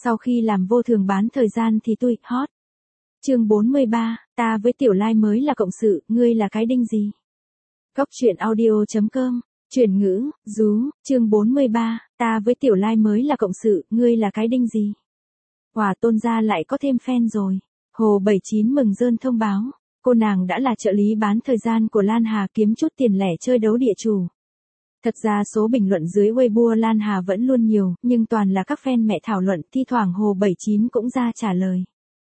Sau khi làm vô thường bán thời gian thì tôi hot. Chương 43, ta với Tiểu Lai mới là cộng sự, ngươi là cái đinh gì? Góc truyện audio.com, chuyển ngữ, chương 43, ta với Tiểu Lai mới là cộng sự, ngươi là cái đinh gì? Hòa Tôn gia lại có thêm fan rồi. Hồ 79 mừng rơn thông báo, cô nàng đã là trợ lý bán thời gian của Lan Hà kiếm chút tiền lẻ chơi đấu địa chủ. Thật ra số bình luận dưới Weibo Lan Hà vẫn luôn nhiều, nhưng toàn là các fan mẹ thảo luận, thi thoảng Hồ 79 cũng ra trả lời.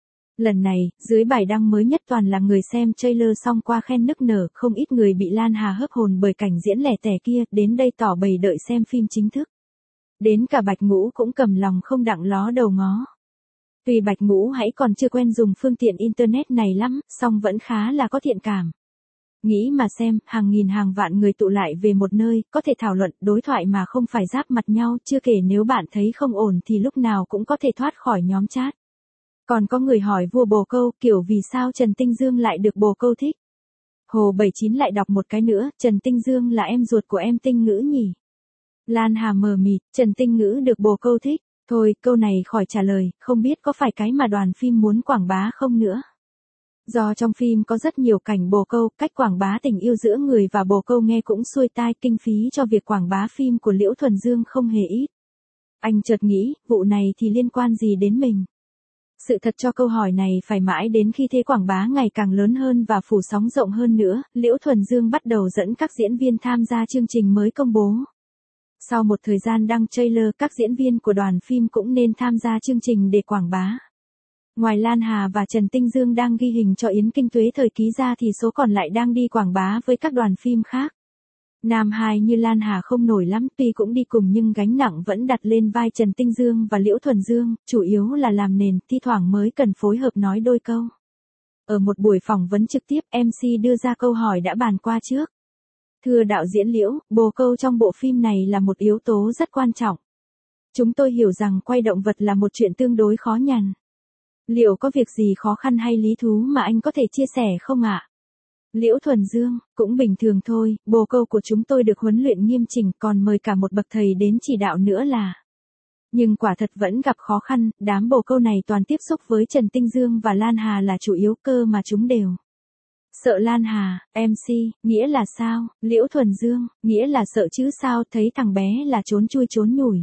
Lần này, dưới bài đăng mới nhất toàn là người xem trailer xong qua khen nức nở, không ít người bị Lan Hà hớp hồn bởi cảnh diễn lẻ tẻ kia, đến đây tỏ bày đợi xem phim chính thức. Đến cả Bạch Ngũ cũng cầm lòng không đặng ló đầu ngó. Tuy Bạch Ngũ hãy còn chưa quen dùng phương tiện internet này lắm, song vẫn khá là có thiện cảm. Nghĩ mà xem, hàng nghìn hàng vạn người tụ lại về một nơi, có thể thảo luận, đối thoại mà không phải giáp mặt nhau, chưa kể nếu bạn thấy không ổn thì lúc nào cũng có thể thoát khỏi nhóm chat. Còn có người hỏi vua bồ câu, kiểu vì sao Trần Tinh Dương lại được bồ câu thích? Hồ 79 lại đọc một cái nữa, Trần Tinh Dương là em ruột của em Tinh Ngữ nhỉ? Lan Hà mờ mịt, Trần Tinh Ngữ được bồ câu thích. Thôi, câu này khỏi trả lời, không biết có phải cái mà đoàn phim muốn quảng bá không nữa. Do trong phim có rất nhiều cảnh bồ câu, cách quảng bá tình yêu giữa người và bồ câu nghe cũng xuôi tai, kinh phí cho việc quảng bá phim của Liễu Thuần Dương không hề ít. Anh chợt nghĩ, vụ này thì liên quan gì đến mình? Sự thật cho câu hỏi này phải mãi đến khi thế quảng bá ngày càng lớn hơn và phủ sóng rộng hơn nữa, Liễu Thuần Dương bắt đầu dẫn các diễn viên tham gia chương trình mới công bố. Sau một thời gian đăng trailer, các diễn viên của đoàn phim cũng nên tham gia chương trình để quảng bá. Ngoài Lan Hà và Trần Tinh Dương đang ghi hình cho Yến Kinh Tuế thời ký ra thì số còn lại đang đi quảng bá với các đoàn phim khác. Nam hai như Lan Hà không nổi lắm, tuy cũng đi cùng nhưng gánh nặng vẫn đặt lên vai Trần Tinh Dương và Liễu Thuần Dương, chủ yếu là làm nền, thi thoảng mới cần phối hợp nói đôi câu. Ở một buổi phỏng vấn trực tiếp, MC đưa ra câu hỏi đã bàn qua trước. Thưa đạo diễn Liễu, bồ câu trong bộ phim này là một yếu tố rất quan trọng. Chúng tôi hiểu rằng quay động vật là một chuyện tương đối khó nhằn. Liệu có việc gì khó khăn hay lý thú mà anh có thể chia sẻ không ạ? Liễu Thuần Dương, cũng bình thường thôi, bồ câu của chúng tôi được huấn luyện nghiêm chỉnh, còn mời cả một bậc thầy đến chỉ đạo nữa là. Nhưng quả thật vẫn gặp khó khăn, đám bồ câu này toàn tiếp xúc với Trần Tinh Dương và Lan Hà là chủ yếu, cơ mà chúng đều sợ Lan Hà. MC, nghĩa là sao? Liễu Thuần Dương, nghĩa là sợ chứ sao, thấy thằng bé là trốn chui trốn nhủi.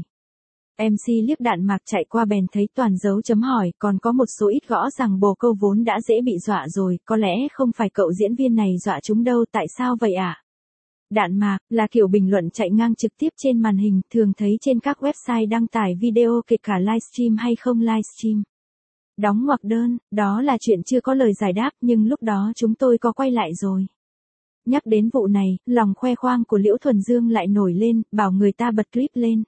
MC liếc đạn mạc chạy qua bèn thấy toàn dấu chấm hỏi, còn có một số ít gõ rằng bồ câu vốn đã dễ bị dọa rồi, có lẽ không phải cậu diễn viên này dọa chúng đâu, tại sao vậy ạ? Đạn mạc là kiểu bình luận chạy ngang trực tiếp trên màn hình, thường thấy trên các website đăng tải video kể cả livestream hay không livestream. Đóng ngoặc đơn, đó là chuyện chưa có lời giải đáp, nhưng lúc đó chúng tôi có quay lại rồi. Nhắc đến vụ này, lòng khoe khoang của Liễu Thuần Dương lại nổi lên, bảo người ta bật clip lên.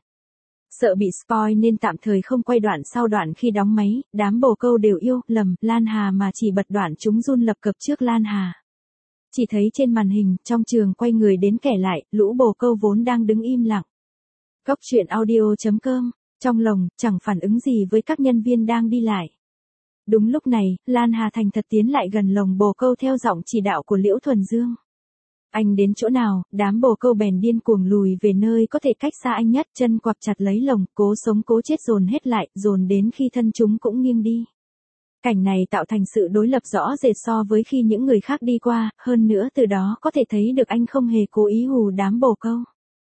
Sợ bị spoil nên tạm thời không quay đoạn sau, đoạn khi đóng máy, đám bồ câu đều yêu lầm Lan Hà mà chỉ bật đoạn chúng run lập cập trước Lan Hà. Chỉ thấy trên màn hình, trong trường quay người đến kẻ lại, lũ bồ câu vốn đang đứng im lặng. Góc truyện audio.com, trong lồng, chẳng phản ứng gì với các nhân viên đang đi lại. Đúng lúc này, Lan Hà thành thật tiến lại gần lồng bồ câu theo giọng chỉ đạo của Liễu Thuần Dương. Anh đến chỗ nào, đám bồ câu bèn điên cuồng lùi về nơi có thể cách xa anh nhất, chân quặp chặt lấy lồng, cố sống cố chết dồn hết lại, dồn đến khi thân chúng cũng nghiêng đi. Cảnh này tạo thành sự đối lập rõ rệt so với khi những người khác đi qua, hơn nữa từ đó có thể thấy được anh không hề cố ý hù đám bồ câu.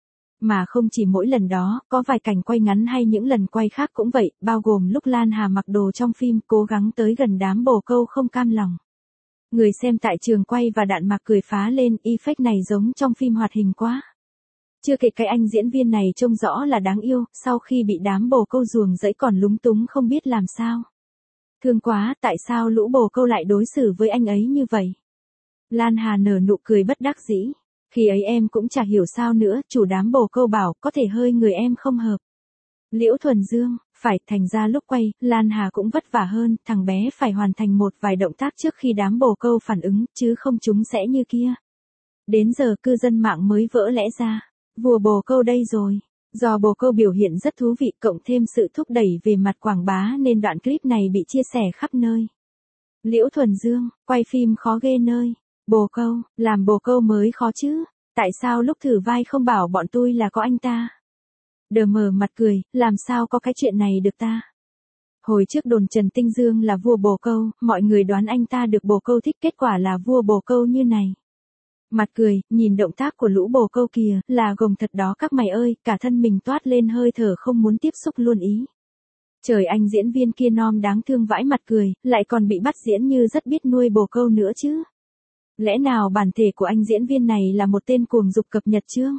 Mà không chỉ mỗi lần đó, có vài cảnh quay ngắn hay những lần quay khác cũng vậy, bao gồm lúc Lan Hà mặc đồ trong phim, cố gắng tới gần đám bồ câu không cam lòng. Người xem tại trường quay và đạn mạc cười phá lên, effect này giống trong phim hoạt hình quá. Chưa kể cái anh diễn viên này trông rõ là đáng yêu, sau khi bị đám bồ câu ruồng rẫy còn lúng túng không biết làm sao. Thương quá, tại sao lũ bồ câu lại đối xử với anh ấy như vậy? Lan Hà nở nụ cười bất đắc dĩ. Khi ấy em cũng chả hiểu sao nữa, chủ đám bồ câu bảo, có thể hơi người em không hợp. Liễu Thuần Dương, phải, thành ra lúc quay, Lan Hà cũng vất vả hơn, thằng bé phải hoàn thành một vài động tác trước khi đám bồ câu phản ứng, chứ không chúng sẽ như kia. Đến giờ cư dân mạng mới vỡ lẽ ra, vua bồ câu đây rồi. Do bồ câu biểu hiện rất thú vị cộng thêm sự thúc đẩy về mặt quảng bá nên đoạn clip này bị chia sẻ khắp nơi. Liễu Thuần Dương, quay phim khó ghê nơi. Bồ câu, làm bồ câu mới khó chứ. Tại sao lúc thử vai không bảo bọn tôi là có anh ta? Đờ mờ mặt cười, làm sao có cái chuyện này được ta? Hồi trước đồn Trần Tinh Dương là vua bồ câu, mọi người đoán anh ta được bồ câu thích, kết quả là vua bồ câu như này. Mặt cười, nhìn động tác của lũ bồ câu kìa, là gồng thật đó các mày ơi, cả thân mình toát lên hơi thở không muốn tiếp xúc luôn ý. Trời, anh diễn viên kia non đáng thương vãi mặt cười, lại còn bị bắt diễn như rất biết nuôi bồ câu nữa chứ. Lẽ nào bản thể của anh diễn viên này là một tên cuồng dục cập nhật chương?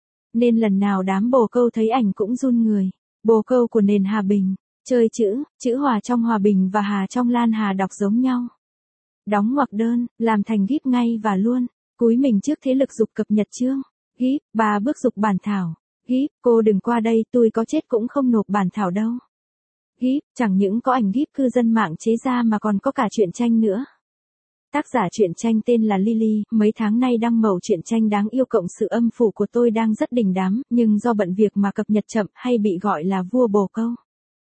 Nên lần nào đám bồ câu thấy ảnh cũng run người. Bồ câu của nền Hà Bình, chơi chữ hòa trong Hòa Bình và Hà trong Lan Hà đọc giống nhau. Đóng ngoặc đơn, làm thành gíp ngay và luôn. Cúi mình trước thế lực dục cập nhật chương. Gíp, 3 bước dục bản thảo. Gíp, cô đừng qua đây, tôi có chết cũng không nộp bản thảo đâu. Gíp, chẳng những có ảnh gíp cư dân mạng chế ra mà còn có cả truyện tranh nữa. Tác giả truyện tranh tên là Lily, mấy tháng nay đăng mẩu truyện tranh đáng yêu cộng sự âm phủ của tôi đang rất đình đám, nhưng do bận việc mà cập nhật chậm hay bị gọi là vua bồ câu.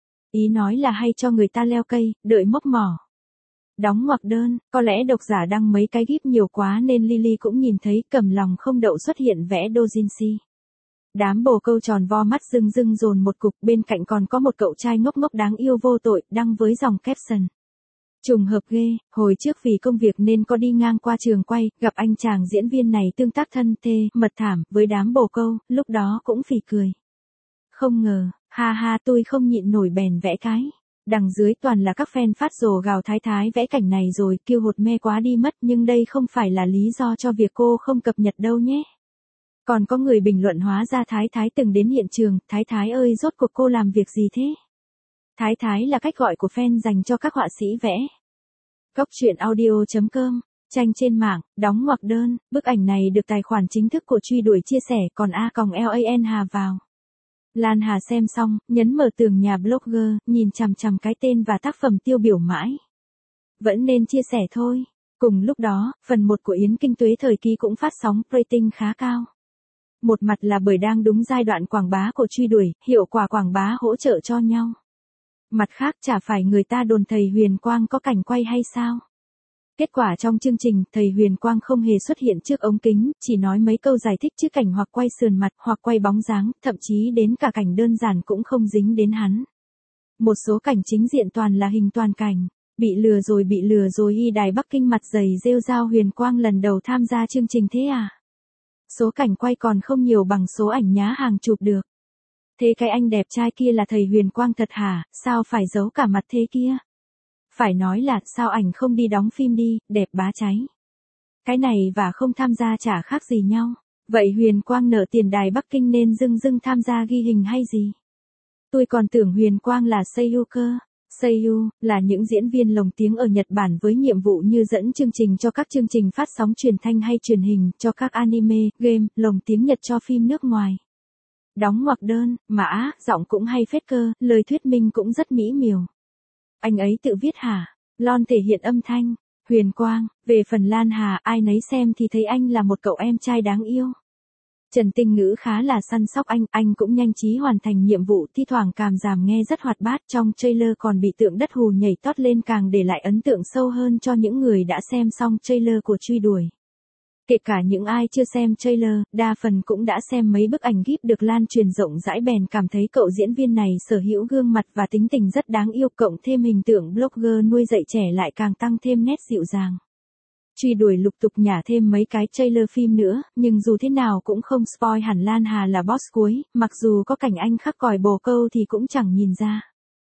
Ý nói là hay cho người ta leo cây, đợi mốc mỏ. Đóng ngoặc đơn, có lẽ độc giả đăng mấy cái gíp nhiều quá nên Lily cũng nhìn thấy, cầm lòng không đậu xuất hiện vẽ doujinshi. Đám bồ câu tròn vo mắt rưng rưng dồn một cục, bên cạnh còn có một cậu trai ngốc ngốc đáng yêu vô tội, đăng với dòng caption. Trùng hợp ghê, hồi trước vì công việc nên có đi ngang qua trường quay, gặp anh chàng diễn viên này tương tác thân thê, mật thảm, với đám bồ câu, lúc đó cũng phì cười. Không ngờ, ha ha tôi không nhịn nổi bèn vẽ cái. Đằng dưới toàn là các fan phát rồ gào Thái Thái vẽ cảnh này rồi, kêu hột me quá đi mất, nhưng đây không phải là lý do cho việc cô không cập nhật đâu nhé. Còn có người bình luận hóa ra Thái Thái từng đến hiện trường, Thái Thái ơi rốt cuộc cô làm việc gì thế? Thái Thái là cách gọi của fan dành cho các họa sĩ vẽ. Góc truyện audio.com, tranh trên mạng, đóng ngoặc đơn, bức ảnh này được tài khoản chính thức của Truy Đuổi chia sẻ, còn A.LAN Hà vào. Lan Hà xem xong, nhấn mở tường nhà blogger, nhìn chằm chằm cái tên và tác phẩm tiêu biểu mãi. Vẫn nên chia sẻ thôi. Cùng lúc đó, phần 1 của Yến Kinh Tuế thời kỳ cũng phát sóng rating khá cao. Một mặt là bởi đang đúng giai đoạn quảng bá của Truy Đuổi, hiệu quả quảng bá hỗ trợ cho nhau. Mặt khác chả phải người ta đồn thầy Huyền Quang có cảnh quay hay sao? Kết quả trong chương trình, thầy Huyền Quang không hề xuất hiện trước ống kính, chỉ nói mấy câu giải thích chứ cảnh hoặc quay sườn mặt, hoặc quay bóng dáng, thậm chí đến cả cảnh đơn giản cũng không dính đến hắn. Một số cảnh chính diện toàn là hình toàn cảnh. Bị lừa rồi y đài Bắc Kinh mặt dày rêu rao Huyền Quang lần đầu tham gia chương trình thế à? Số cảnh quay còn không nhiều bằng số ảnh nhá hàng chụp được. Thế cái anh đẹp trai kia là thầy Huyền Quang thật hả, sao phải giấu cả mặt thế kia? Phải nói là sao ảnh không đi đóng phim đi, đẹp bá cháy. Cái này và không tham gia chả khác gì nhau. Vậy Huyền Quang nợ tiền đài Bắc Kinh nên dưng tham gia ghi hình hay gì? Tôi còn tưởng Huyền Quang là seiyuu cơ. Seiyuu là những diễn viên lồng tiếng ở Nhật Bản với nhiệm vụ như dẫn chương trình cho các chương trình phát sóng truyền thanh hay truyền hình, cho các anime, game, lồng tiếng Nhật cho phim nước ngoài. Đóng ngoặc đơn, mà giọng cũng hay phết cơ, lời thuyết minh cũng rất mỹ miều. Anh ấy tự viết hả? Lon thể hiện âm thanh. Huyền Quang, về phần Lan Hà, ai nấy xem thì thấy anh là một cậu em trai đáng yêu. Trần Tinh Ngữ khá là săn sóc anh cũng nhanh trí hoàn thành nhiệm vụ, thi thoảng cảm giảm nghe rất hoạt bát, trong trailer còn bị tượng đất hù nhảy tót lên càng để lại ấn tượng sâu hơn cho những người đã xem xong trailer của Truy Đuổi. Kể cả những ai chưa xem trailer, đa phần cũng đã xem mấy bức ảnh gíp được lan truyền rộng rãi bèn cảm thấy cậu diễn viên này sở hữu gương mặt và tính tình rất đáng yêu, cộng thêm hình tượng blogger nuôi dạy trẻ lại càng tăng thêm nét dịu dàng. Truy Đuổi lục tục nhả thêm mấy cái trailer phim nữa, nhưng dù thế nào cũng không spoil hẳn Lan Hà là boss cuối, mặc dù có cảnh anh khắc còi bồ câu thì cũng chẳng nhìn ra.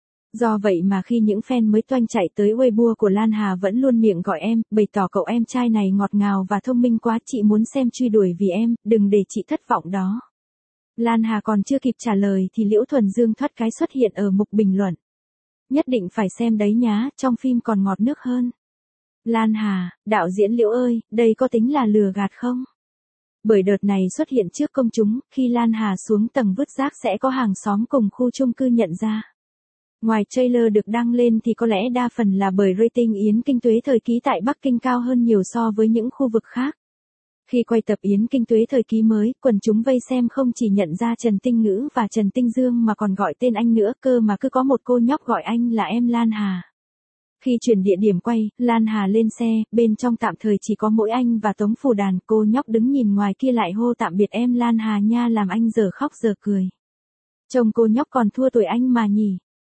Do vậy mà khi những fan mới toanh chạy tới Weibo của Lan Hà vẫn luôn miệng gọi em, bày tỏ cậu em trai này ngọt ngào và thông minh quá, chị muốn xem Truy Đuổi vì em, đừng để chị thất vọng đó. Lan Hà còn chưa kịp trả lời thì Liễu Thuần Dương thoát cái xuất hiện ở mục bình luận. Nhất định phải xem đấy nhá, trong phim còn ngọt nước hơn. Lan Hà, đạo diễn Liễu ơi, đây có tính là lừa gạt không? Bởi đợt này xuất hiện trước công chúng, khi Lan Hà xuống tầng vứt rác sẽ có hàng xóm cùng khu chung cư nhận ra. Ngoài trailer được đăng lên thì có lẽ đa phần là bởi rating Yến Kinh Tuế thời ký tại Bắc Kinh cao hơn nhiều so với những khu vực khác. Khi quay tập Yến Kinh Tuế thời ký mới, quần chúng vây xem không chỉ nhận ra Trần Tinh Ngữ và Trần Tinh Dương mà còn gọi tên anh nữa cơ, mà cứ có một cô nhóc gọi anh là em Lan Hà. Khi chuyển địa điểm quay, Lan Hà lên xe, bên trong tạm thời chỉ có mỗi anh và Tống Phù Đàn, cô nhóc đứng nhìn ngoài kia lại hô tạm biệt em Lan Hà nha, làm anh giờ khóc giờ cười. Trông cô nhóc còn thua tuổi anh mà nhỉ.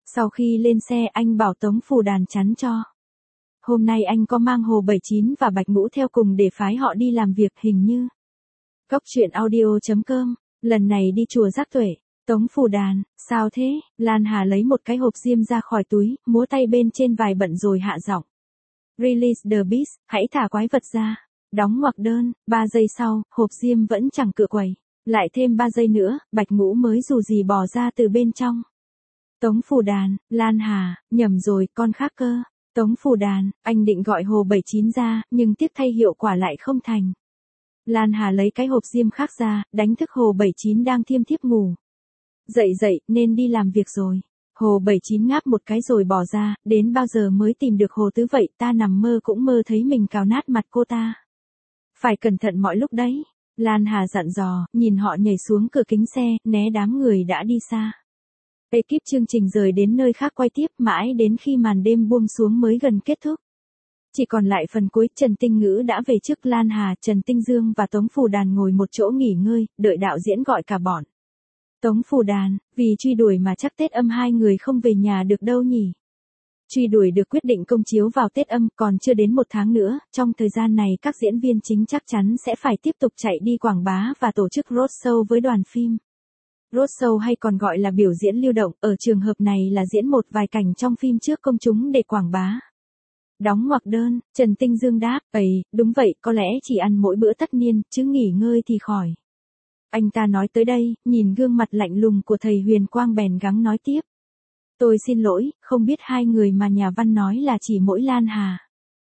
Sau khi lên xe anh bảo Tống Phù Đàn chắn cho. Hôm nay anh có mang Hồ 79 và Bạch Ngũ theo cùng để phái họ đi làm việc hình như. Cốc truyện audio.com, lần này đi chùa Giác Tuệ. Tống Phù Đàn, sao thế? Lan Hà lấy một cái hộp diêm ra khỏi túi, múa tay bên trên vài bận rồi hạ giọng. Release the beast, hãy thả quái vật ra. Đóng ngoặc đơn, 3 giây sau, hộp diêm vẫn chẳng cựa quẩy. Lại thêm 3 giây nữa, Bạch Ngũ mới dù gì bò ra từ bên trong. Tống Phù Đàn, Lan Hà, nhầm rồi, con khác cơ. Tống Phù Đàn, anh định gọi Hồ 79 ra, nhưng tiếc thay hiệu quả lại không thành. Lan Hà lấy cái hộp diêm khác ra, đánh thức Hồ 79 đang thiêm thiếp ngủ. Dậy dậy, nên đi làm việc rồi. Hồ 79 ngáp một cái rồi bỏ ra, đến bao giờ mới tìm được Hồ Tứ vậy, ta nằm mơ cũng mơ thấy mình cào nát mặt cô ta. Phải cẩn thận mọi lúc đấy. Lan Hà dặn dò, nhìn họ nhảy xuống cửa kính xe, né đám người đã đi xa. Ekip chương trình rời đến nơi khác quay tiếp mãi đến khi màn đêm buông xuống mới gần kết thúc. Chỉ còn lại phần cuối, Trần Tinh Ngữ đã về trước Lan Hà, Trần Tinh Dương và Tống Phù Đàn ngồi một chỗ nghỉ ngơi, đợi đạo diễn gọi cả bọn. Tống Phù Đàn, vì truy đuổi mà chắc Tết Âm hai người không về nhà được đâu nhỉ. Truy đuổi được quyết định công chiếu vào Tết Âm, còn chưa đến 1 tháng nữa, trong thời gian này các diễn viên chính chắc chắn sẽ phải tiếp tục chạy đi quảng bá và tổ chức roadshow với đoàn phim. Roadshow hay còn gọi là biểu diễn lưu động, ở trường hợp này là diễn một vài cảnh trong phim trước công chúng để quảng bá. Đóng ngoặc đơn, Trần Tinh Dương đáp, đúng vậy, có lẽ chỉ ăn mỗi bữa tất niên, chứ nghỉ ngơi thì khỏi. Anh ta nói tới đây, nhìn gương mặt lạnh lùng của thầy Huyền Quang bèn gắng nói tiếp. Tôi xin lỗi, không biết hai người mà nhà văn nói là chỉ mỗi Lan Hà.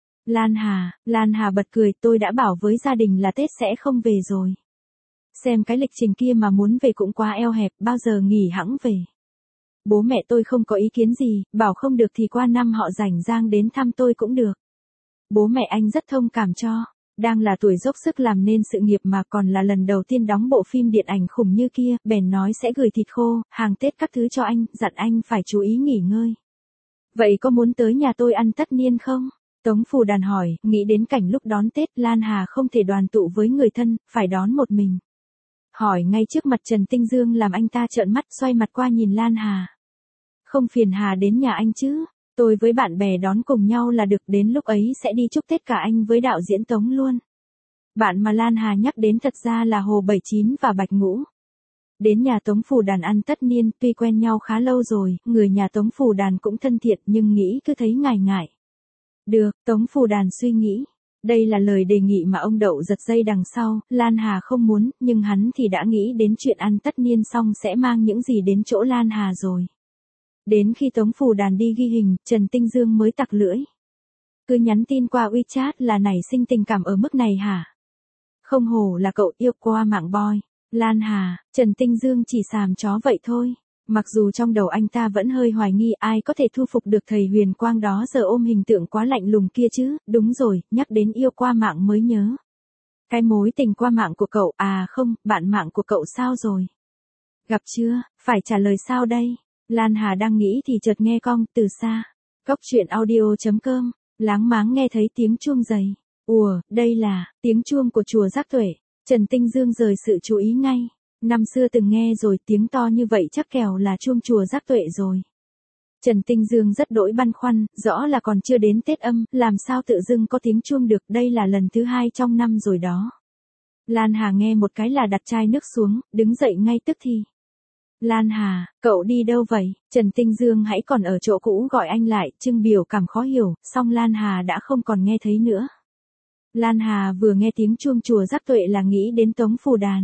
Lan Hà bật cười, tôi đã bảo với gia đình là Tết sẽ không về rồi. Xem cái lịch trình kia mà muốn về cũng quá eo hẹp, bao giờ nghỉ hẵng về. Bố mẹ tôi không có ý kiến gì, bảo không được thì qua năm họ rảnh rang đến thăm tôi cũng được. Bố mẹ anh rất thông cảm cho, đang là tuổi dốc sức làm nên sự nghiệp mà còn là lần đầu tiên đóng bộ phim điện ảnh khủng như kia, bèn nói sẽ gửi thịt khô, hàng Tết các thứ cho anh, dặn anh phải chú ý nghỉ ngơi. Vậy có muốn tới nhà tôi ăn tất niên không? Tống Phù Đàn hỏi, nghĩ đến cảnh lúc đón Tết Lan Hà không thể đoàn tụ với người thân, phải đón một mình. Hỏi ngay trước mặt Trần Tinh Dương làm anh ta trợn mắt xoay mặt qua nhìn Lan Hà. Không phiền Hà đến nhà anh chứ, tôi với bạn bè đón cùng nhau là được, đến lúc ấy sẽ đi chúc Tết cả anh với đạo diễn Tống luôn. Bạn mà Lan Hà nhắc đến thật ra là Hồ 79 và Bạch Ngũ. Đến nhà Tống Phù Đàn ăn tất niên, tuy quen nhau khá lâu rồi, người nhà Tống Phù Đàn cũng thân thiện nhưng nghĩ cứ thấy ngại ngại. Được, Tống Phù Đàn suy nghĩ. Đây là lời đề nghị mà ông Đậu giật dây đằng sau, Lan Hà không muốn, nhưng hắn thì đã nghĩ đến chuyện ăn tất niên xong sẽ mang những gì đến chỗ Lan Hà rồi. Đến khi Tống Phù Đàn đi ghi hình, Trần Tinh Dương mới tặc lưỡi. Cứ nhắn tin qua WeChat là nảy sinh tình cảm ở mức này hả? Không hổ là cậu yêu qua mạng boy. Lan Hà, Trần Tinh Dương chỉ xàm chó vậy thôi. Mặc dù trong đầu anh ta vẫn hơi hoài nghi ai có thể thu phục được thầy Huyền Quang đó giờ ôm hình tượng quá lạnh lùng kia chứ, đúng rồi, nhắc đến yêu qua mạng mới nhớ. Cái mối tình qua mạng của cậu, à không, bạn mạng của cậu sao rồi? Gặp chưa, phải trả lời sao đây? Lan Hà đang nghĩ thì chợt nghe cong từ xa. Cốc truyện audio.com, láng máng nghe thấy tiếng chuông giày. Ùa, đây là tiếng chuông của chùa Giác Tuệ. Trần Tinh Dương rời sự chú ý ngay. Năm xưa từng nghe rồi, tiếng to như vậy chắc kẻo là chuông chùa Giác Tuệ rồi. Trần Tinh Dương rất đỗi băn khoăn, rõ là còn chưa đến Tết Âm, làm sao tự dưng có tiếng chuông được, đây là lần thứ 2 trong năm rồi đó. Lan Hà nghe một cái là đặt chai nước xuống, đứng dậy ngay tức thì. Lan Hà, cậu đi đâu vậy? Trần Tinh Dương hãy còn ở chỗ cũ gọi anh lại, trưng biểu cảm khó hiểu, song Lan Hà đã không còn nghe thấy nữa. Lan Hà vừa nghe tiếng chuông chùa Giác Tuệ là nghĩ đến Tống Phù Đàn.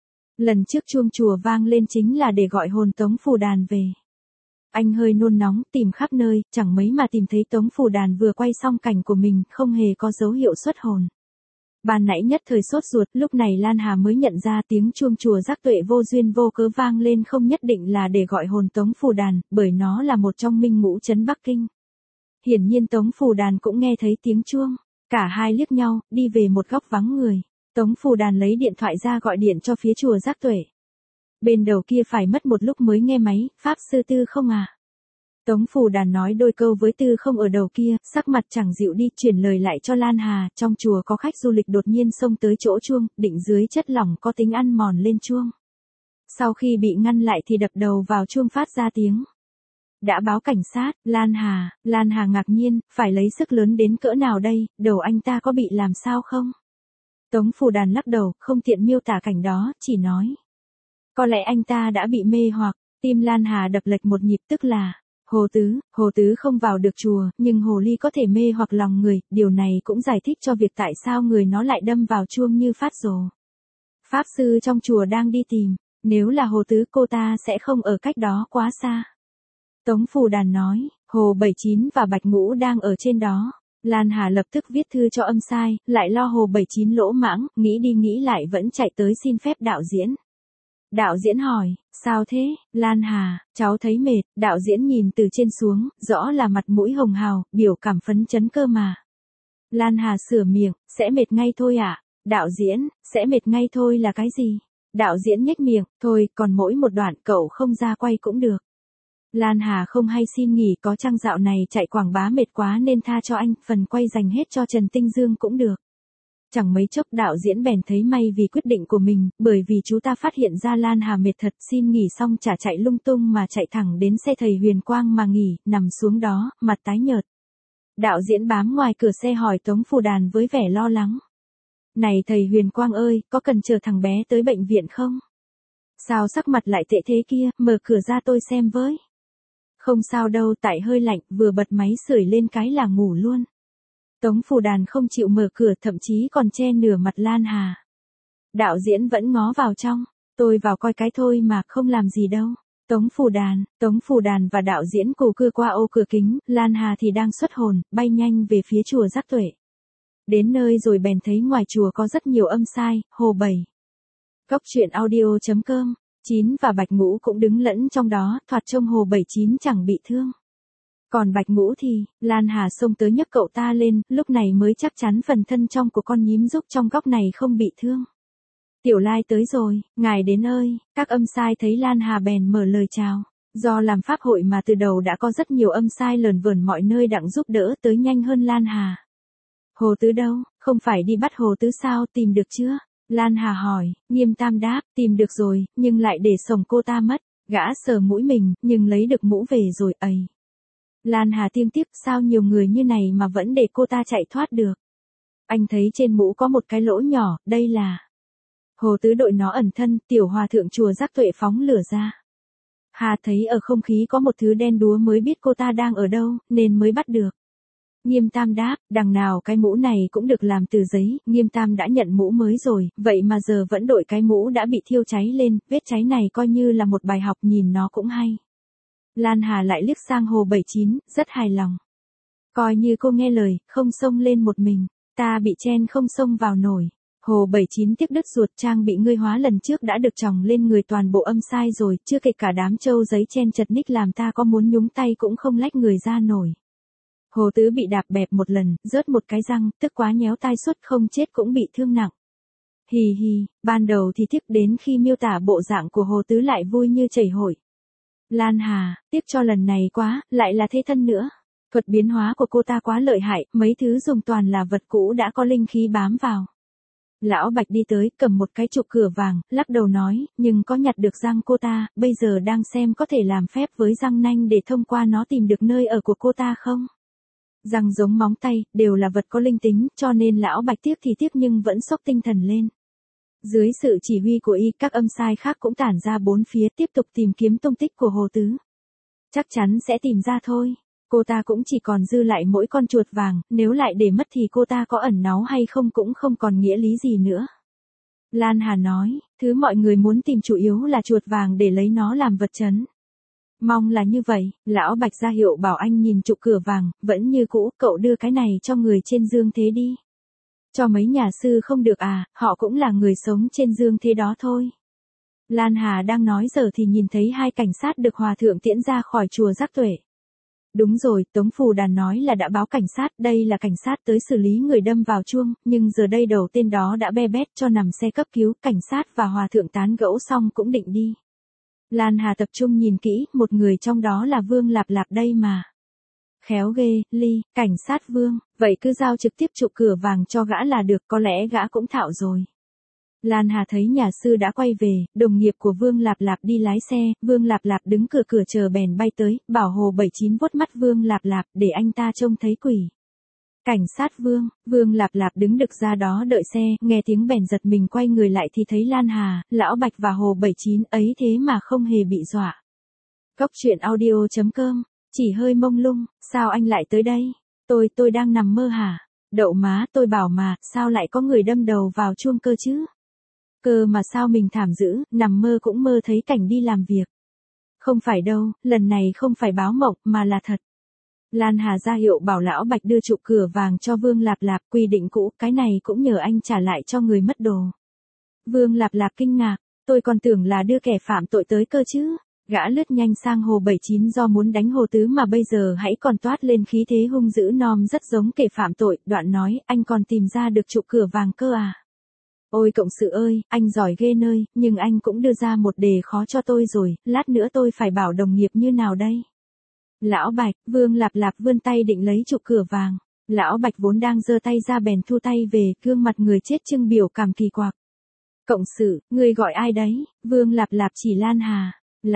Lần trước chuông chùa vang lên chính là để gọi hồn Tống Phù Đàn về. Anh hơi nôn nóng, tìm khắp nơi, chẳng mấy mà tìm thấy Tống Phù Đàn vừa quay xong cảnh của mình, không hề có dấu hiệu xuất hồn. Ban nãy nhất thời sốt ruột, lúc này Lan Hà mới nhận ra tiếng chuông chùa Giác Tuệ vô duyên vô cớ vang lên không nhất định là để gọi hồn Tống Phù Đàn, bởi nó là một trong minh ngũ trấn Bắc Kinh. Hiển nhiên Tống Phù Đàn cũng nghe thấy tiếng chuông. Cả hai liếc nhau, đi về một góc vắng người. Tống Phù Đàn lấy điện thoại ra gọi điện cho phía chùa Giác Tuệ. Bên đầu kia phải mất một lúc mới nghe máy, Pháp Sư Tư không à? Tống Phù Đàn nói đôi câu với Tư không ở đầu kia, sắc mặt chẳng dịu đi, chuyển lời lại cho Lan Hà, trong chùa có khách du lịch đột nhiên xông tới chỗ chuông, định dưới chất lỏng có tính ăn mòn lên chuông. Sau khi bị ngăn lại thì đập đầu vào chuông phát ra tiếng. Đã báo cảnh sát, Lan Hà ngạc nhiên, phải lấy sức lớn đến cỡ nào đây, đầu anh ta có bị làm sao không? Tống Phù Đàn lắc đầu, không tiện miêu tả cảnh đó, chỉ nói. Có lẽ anh ta đã bị mê hoặc, tim Lan Hà đập lệch một nhịp tức là, Hồ Tứ không vào được chùa, nhưng hồ ly có thể mê hoặc lòng người, điều này cũng giải thích cho việc tại sao người nó lại đâm vào chuông như phát rồ. Pháp sư trong chùa đang đi tìm, nếu là Hồ Tứ cô ta sẽ không ở cách đó quá xa. Tống Phù Đàn nói, Hồ 79 và Bạch Ngũ đang ở trên đó. Lan Hà lập tức viết thư cho âm sai, lại lo Hồ 79 lỗ mãng, nghĩ đi nghĩ lại vẫn chạy tới xin phép đạo diễn. Đạo diễn hỏi, sao thế, Lan Hà, cháu thấy mệt, đạo diễn nhìn từ trên xuống, rõ là mặt mũi hồng hào, biểu cảm phấn chấn cơ mà. Lan Hà sửa miệng, sẽ mệt ngay thôi ạ. Đạo diễn, sẽ mệt ngay thôi là cái gì? Đạo diễn nhếch miệng, thôi, còn mỗi một đoạn cậu không ra quay cũng được. Lan Hà không hay xin nghỉ, có chăng dạo này chạy quảng bá mệt quá nên tha cho anh, phần quay dành hết cho Trần Tinh Dương cũng được. Chẳng mấy chốc đạo diễn bèn thấy may vì quyết định của mình, bởi vì chú ta phát hiện ra Lan Hà mệt thật, xin nghỉ xong chả chạy lung tung mà chạy thẳng đến xe thầy Huyền Quang mà nghỉ, nằm xuống đó, mặt tái nhợt. Đạo diễn bám ngoài cửa xe hỏi Tống Phù Đàn với vẻ lo lắng. Này thầy Huyền Quang ơi, có cần chờ thằng bé tới bệnh viện không? Sao sắc mặt lại tệ thế kia, mở cửa ra tôi xem với. Không sao đâu, tại hơi lạnh, vừa bật máy sưởi lên cái là ngủ luôn. Tống Phù Đàn không chịu mở cửa, thậm chí còn che nửa mặt Lan Hà. Đạo diễn vẫn ngó vào trong, tôi vào coi cái thôi mà, không làm gì đâu. Tống Phù Đàn và đạo diễn cù cưa qua ô cửa kính, Lan Hà thì đang xuất hồn, bay nhanh về phía chùa Giác Tuệ. Đến nơi rồi bèn thấy ngoài chùa có rất nhiều âm sai, Hồ 7. Cốc truyện audio.com, 9 và Bạch Ngũ cũng đứng lẫn trong đó, thoạt trông Hồ 79 chẳng bị thương. Còn Bạch Ngũ thì, Lan Hà xông tới nhấc cậu ta lên, lúc này mới chắc chắn phần thân trong của con nhím giúp trong góc này không bị thương. Tiểu Lai tới rồi, ngài đến ơi, các âm sai thấy Lan Hà bèn mở lời chào. Do làm pháp hội mà từ đầu đã có rất nhiều âm sai lờn vờn mọi nơi đặng giúp đỡ tới nhanh hơn Lan Hà. Hồ Tứ đâu, không phải đi bắt Hồ Tứ sao, tìm được chưa? Lan Hà hỏi, Nghiêm Tam đáp, tìm được rồi, nhưng lại để sổng cô ta mất. Gã sờ mũi mình, nhưng lấy được mũ về rồi, ầy. Lan Hà tiêm tiếp, sao nhiều người như này mà vẫn để cô ta chạy thoát được. Anh thấy trên mũ có một cái lỗ nhỏ, đây là... Hồ Tứ đội nó ẩn thân, tiểu hòa thượng chùa Giác Tuệ phóng lửa ra. Hà thấy ở không khí có một thứ đen đúa mới biết cô ta đang ở đâu, nên mới bắt được. Nghiêm Tam đáp, đằng nào cái mũ này cũng được làm từ giấy, Nghiêm Tam đã nhận mũ mới rồi, vậy mà giờ vẫn đội cái mũ đã bị thiêu cháy lên, vết cháy này coi như là một bài học, nhìn nó cũng hay. Lan Hà lại liếc sang Hồ 79, rất hài lòng. Coi như cô nghe lời, không xông lên một mình, ta bị chen không xông vào nổi. Hồ 79 tiếc đứt ruột, trang bị ngươi hóa lần trước đã được chồng lên người toàn bộ âm sai rồi, chưa kể cả đám trâu giấy chen chật ních làm ta có muốn nhúng tay cũng không lách người ra nổi. Hồ Tứ bị đạp bẹp một lần, rớt một cái răng, tức quá nhéo tai suốt, không chết cũng bị thương nặng. Hì hì, ban đầu thì tiếc, đến khi miêu tả bộ dạng của Hồ Tứ lại vui như chảy hội. Lan Hà, tiếc cho lần này quá, lại là thế thân nữa. Thuật biến hóa của cô ta quá lợi hại, mấy thứ dùng toàn là vật cũ đã có linh khí bám vào. Lão Bạch đi tới, cầm một cái trụ cửa vàng, lắc đầu nói, nhưng có nhặt được răng cô ta, bây giờ đang xem có thể làm phép với răng nanh để thông qua nó tìm được nơi ở của cô ta không? Răng giống móng tay, đều là vật có linh tính, cho nên lão Bạch tiếc thì tiếc nhưng vẫn sốc tinh thần lên. Dưới sự chỉ huy của y, các âm sai khác cũng tản ra bốn phía tiếp tục tìm kiếm tung tích của Hồ Tứ. Chắc chắn sẽ tìm ra thôi. Cô ta cũng chỉ còn dư lại mỗi con chuột vàng, nếu lại để mất thì cô ta có ẩn náu hay không cũng không còn nghĩa lý gì nữa. Lan Hà nói, thứ mọi người muốn tìm chủ yếu là chuột vàng để lấy nó làm vật trấn. Mong là như vậy, lão Bạch ra hiệu bảo anh nhìn trụ cửa vàng, vẫn như cũ, cậu đưa cái này cho người trên dương thế đi. Cho mấy nhà sư không được à, họ cũng là người sống trên dương thế đó thôi. Lan Hà đang nói giờ thì nhìn thấy hai cảnh sát được hòa thượng tiễn ra khỏi chùa Giác Tuệ. Đúng rồi, Tống Phù Đàn nói là đã báo cảnh sát, đây là cảnh sát tới xử lý người đâm vào chuông, nhưng giờ đây đầu tên đó đã be bét cho nằm xe cấp cứu, cảnh sát và hòa thượng tán gẫu xong cũng định đi. Lan Hà tập trung nhìn kỹ, một người trong đó là Vương Lạp Lạp đây mà. Khéo ghê, Ly, cảnh sát Vương, vậy cứ giao trực tiếp trụ cửa vàng cho gã là được, có lẽ gã cũng thạo rồi. Lan Hà thấy nhà sư đã quay về, đồng nghiệp của Vương Lạp Lạp đi lái xe, Vương Lạp Lạp đứng cửa chờ bèn bay tới, bảo Hồ 79 vuốt mắt Vương Lạp Lạp để anh ta trông thấy quỷ. Cảnh sát Vương Lạp Lạp đứng đực ra đó đợi xe, nghe tiếng bèn giật mình quay người lại thì thấy Lan Hà, Lão Bạch và Hồ 79 ấy thế mà không hề bị dọa. Cốc truyện audio.com, chỉ hơi mông lung, sao anh lại tới đây? Tôi đang nằm mơ hả? Đậu má, tôi bảo mà, sao lại có người đâm đầu vào chuông cơ chứ? Cơ mà sao mình thảm dữ, nằm mơ cũng mơ thấy cảnh đi làm việc. Không phải đâu, lần này không phải báo mộng mà là thật. Lan Hà ra hiệu bảo Lão Bạch đưa trụ cửa vàng cho Vương Lạp Lạp, quy định cũ, cái này cũng nhờ anh trả lại cho người mất đồ. Vương Lạp Lạp kinh ngạc, tôi còn tưởng là đưa kẻ phạm tội tới cơ chứ. Gã lướt nhanh sang Hồ 79 do muốn đánh Hồ Tứ mà bây giờ hãy còn toát lên khí thế hung dữ nom rất giống kẻ phạm tội, đoạn nói, anh còn tìm ra được trụ cửa vàng cơ à? Ôi cộng sự ơi, anh giỏi ghê nơi, nhưng anh cũng đưa ra một đề khó cho tôi rồi, lát nữa tôi phải bảo đồng nghiệp như nào đây? Lão Bạch, Vương Lạp Lạp vươn tay định lấy trụ cửa vàng. Lão Bạch vốn đang giơ tay ra bèn thu tay về, gương mặt người chết trưng biểu cảm kỳ quặc. Cộng sự, ngươi gọi ai đấy? Vương Lạp Lạp chỉ Lan Hà.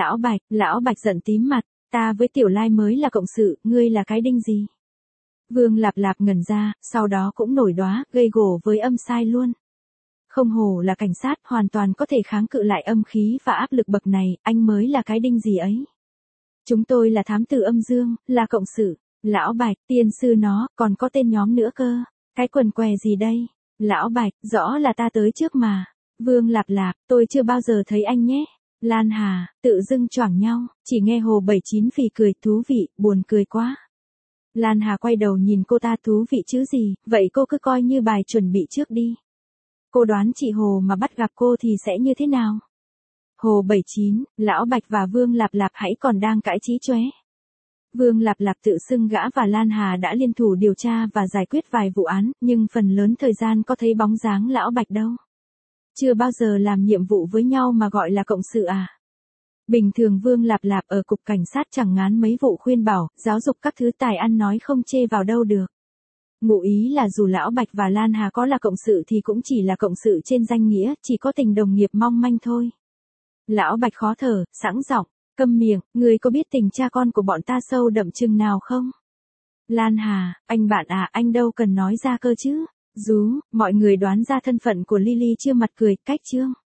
Lão Bạch giận tím mặt, ta với Tiểu Lai mới là cộng sự, ngươi là cái đinh gì? Vương Lạp Lạp ngẩn ra, sau đó cũng nổi đoá, gây gổ với âm sai luôn. Không hổ là cảnh sát, hoàn toàn có thể kháng cự lại âm khí và áp lực bậc này, anh mới là cái đinh gì ấy. Chúng tôi là thám tử âm dương, là cộng sự. Lão Bạch, tiên sư nó, còn có tên nhóm nữa cơ. Cái quần què gì đây? Lão Bạch, rõ là ta tới trước mà. Vương Lạp Lạp, tôi chưa bao giờ thấy anh nhé. Lan Hà, tự dưng choảng nhau, chỉ nghe Hồ 79 phì cười, thú vị, buồn cười quá. Lan Hà quay đầu nhìn cô ta, thú vị chứ gì, vậy cô cứ coi như bài chuẩn bị trước đi. Cô đoán chị Hồ mà bắt gặp cô thì sẽ như thế nào? Hồ 79, Lão Bạch và Vương Lạp Lạp hãy còn đang cãi chí chóe. Vương Lạp Lạp tự xưng gã và Lan Hà đã liên thủ điều tra và giải quyết vài vụ án, nhưng phần lớn thời gian có thấy bóng dáng Lão Bạch đâu. Chưa bao giờ làm nhiệm vụ với nhau mà gọi là cộng sự à? Bình thường Vương Lạp Lạp ở cục cảnh sát chẳng ngán mấy vụ khuyên bảo, giáo dục các thứ tài ăn nói không chê vào đâu được. Ngụ ý là dù Lão Bạch và Lan Hà có là cộng sự thì cũng chỉ là cộng sự trên danh nghĩa, chỉ có tình đồng nghiệp mong manh thôi. Lão Bạch khó thở, sẵn giọng, câm miệng, người có biết tình cha con của bọn ta sâu đậm chừng nào không? Lan Hà, anh bạn à, anh đâu cần nói ra cơ chứ. Mọi người đoán ra thân phận của Lily chưa, mặt cười, cách chương.